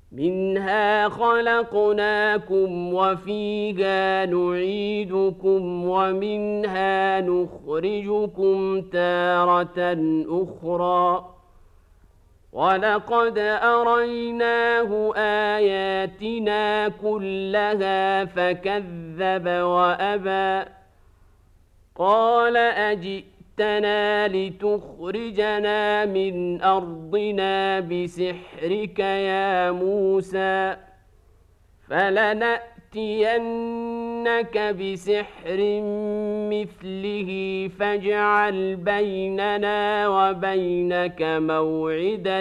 منها خلقناكم وفيها نعيدكم ومنها نخرجكم تارة أخرى ولقد أريناه آياتنا كلها فكذب وأبى قال أجئتنا لتخرجنا من أرضنا بسحرك يا موسى فلنأتينك بسحر مثله فاجعل بيننا وبينك موعدا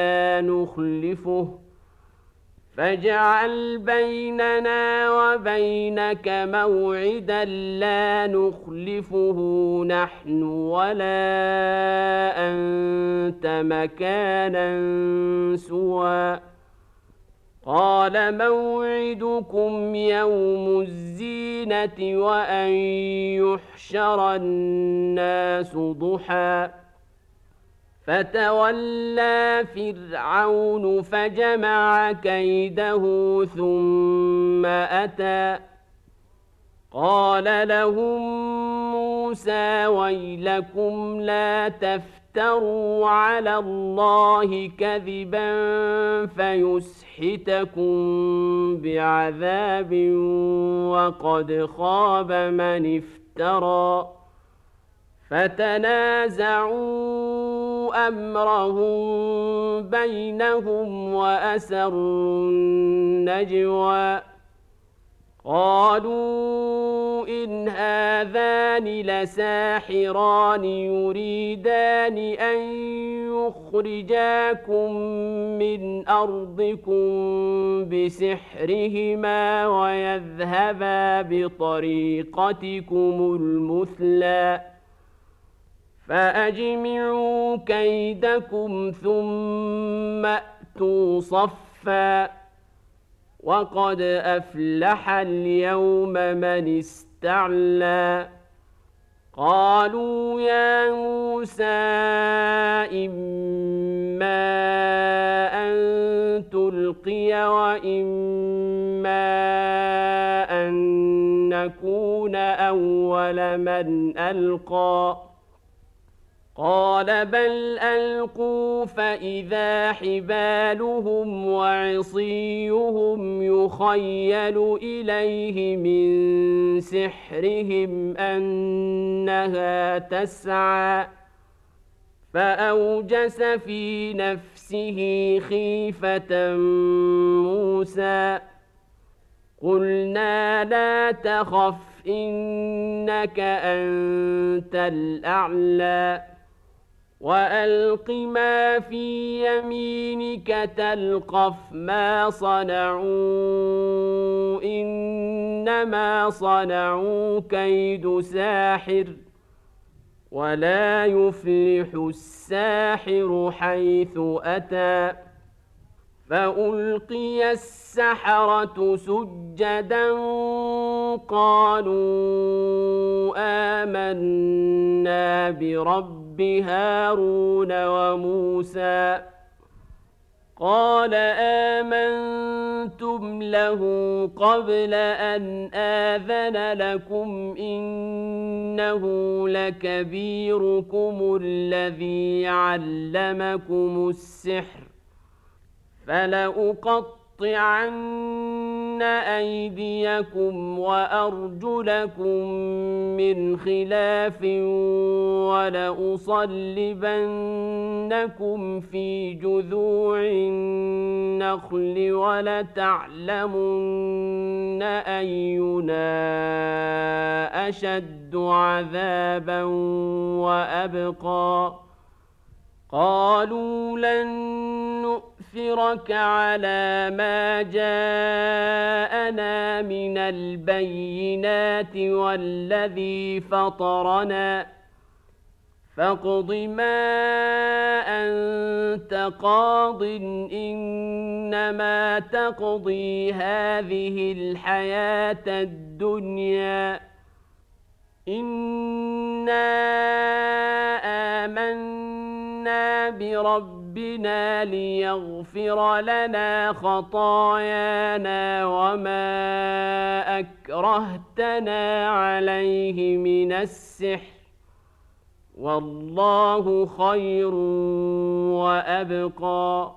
لا نخلفه نحن ولا أنت مكانا سوى قال موعدكم يوم الزينة وأن يحشر الناس ضحى فتولى فرعون فجمع كيده ثم أتى قال لهم موسى ويلكم لا تفتروا على الله كذبا فيسحتكم بعذاب وقد خاب من افترى فتنازعوا أمرهم بينهم وأسروا النجوى قالوا إن هذان لساحران يريدان أن يخرجاكم من أرضكم بسحرهما ويذهبا بطريقتكم المثلى فأجمعوا كيدكم ثم أتوا صفا وقد أفلح اليوم من استعلى قالوا يا موسى إما أن تلقي وإما أن نكون أول من ألقى قال بل ألقوا فإذا حبالهم وعصيهم يخيل إليه من سحرهم أنها تسعى فأوجس في نفسه خيفة موسى قلنا لا تخف إنك أنت الأعلى وألق ما في يمينك تلقف ما صنعوا إنما صنعوا كيد ساحر ولا يفلح الساحر حيث أتى فألقي السحرة سجدا قالوا آمنا برب هارون وموسى قال آمنتم له قبل أن آذن لكم إنه لكبيركم الذي علمكم السحر فلأقطعن أيديكم وأرجلكم من خلاف ولأصلبنكم في جذوع النخل ولتعلمن أينا أشد عذابا وأبقى قالوا لن نؤثرك على ما جاءنا من البينات والذي فطرنا فاقض ما أنت قاض إنما تقضي هذه الحياة الدنيا إنا آمنا بربنا ليغفر لنا خطايانا وما أكرهتنا عليه من السحر والله خير وأبقى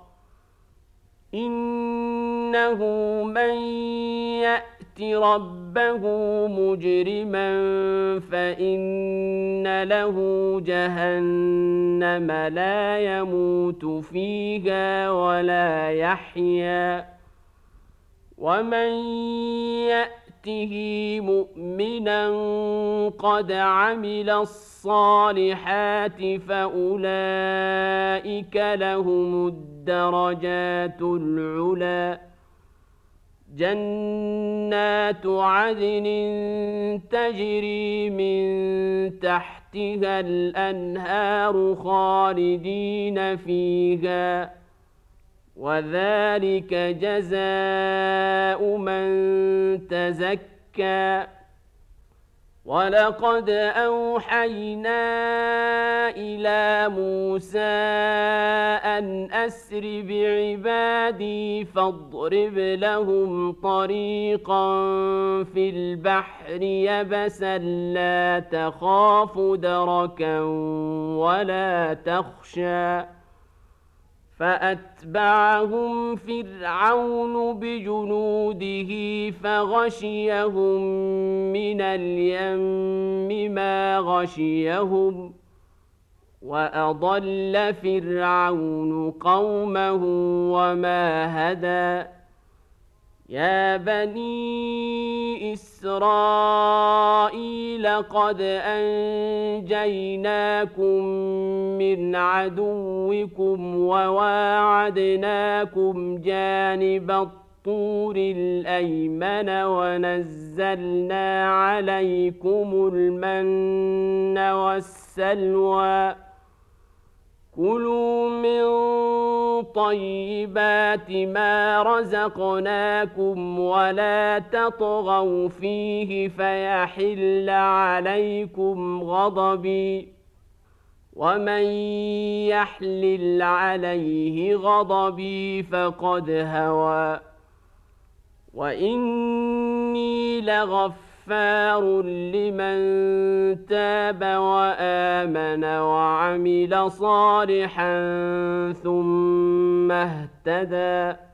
إنه من يأت ربه مجرما فإن له جهنم لا يموت فيها ولا يحيا ومن يأته مؤمنا قد عمل الصالحات فأولئك لهم الدرجات العلى جنات عدن تجري من تحتها الأنهار خالدين فيها وذلك جزاء من تزكى ولقد أوحينا إلى موسى أن أسر بعبادي فاضرب لهم طريقا في البحر يبسا لا تخاف دركا ولا تخشى فأتبعهم فرعون بجنوده فغشيهم من اليم ما غشيهم وأضل فرعون قومه وما هدى يا بني إسرائيل قد أنجيناكم من عدوكم وواعدناكم جانب الطور الأيمن ونزلنا عليكم المن والسلوى كلوا من طيبات ما رزقناكم ولا تطغوا فيه فيحل عليكم غضبي ومن يحلل عليه غضبي فقد هوى وإني لغفار لمن تاب وآمن وعمل صالحا ثم اهتدى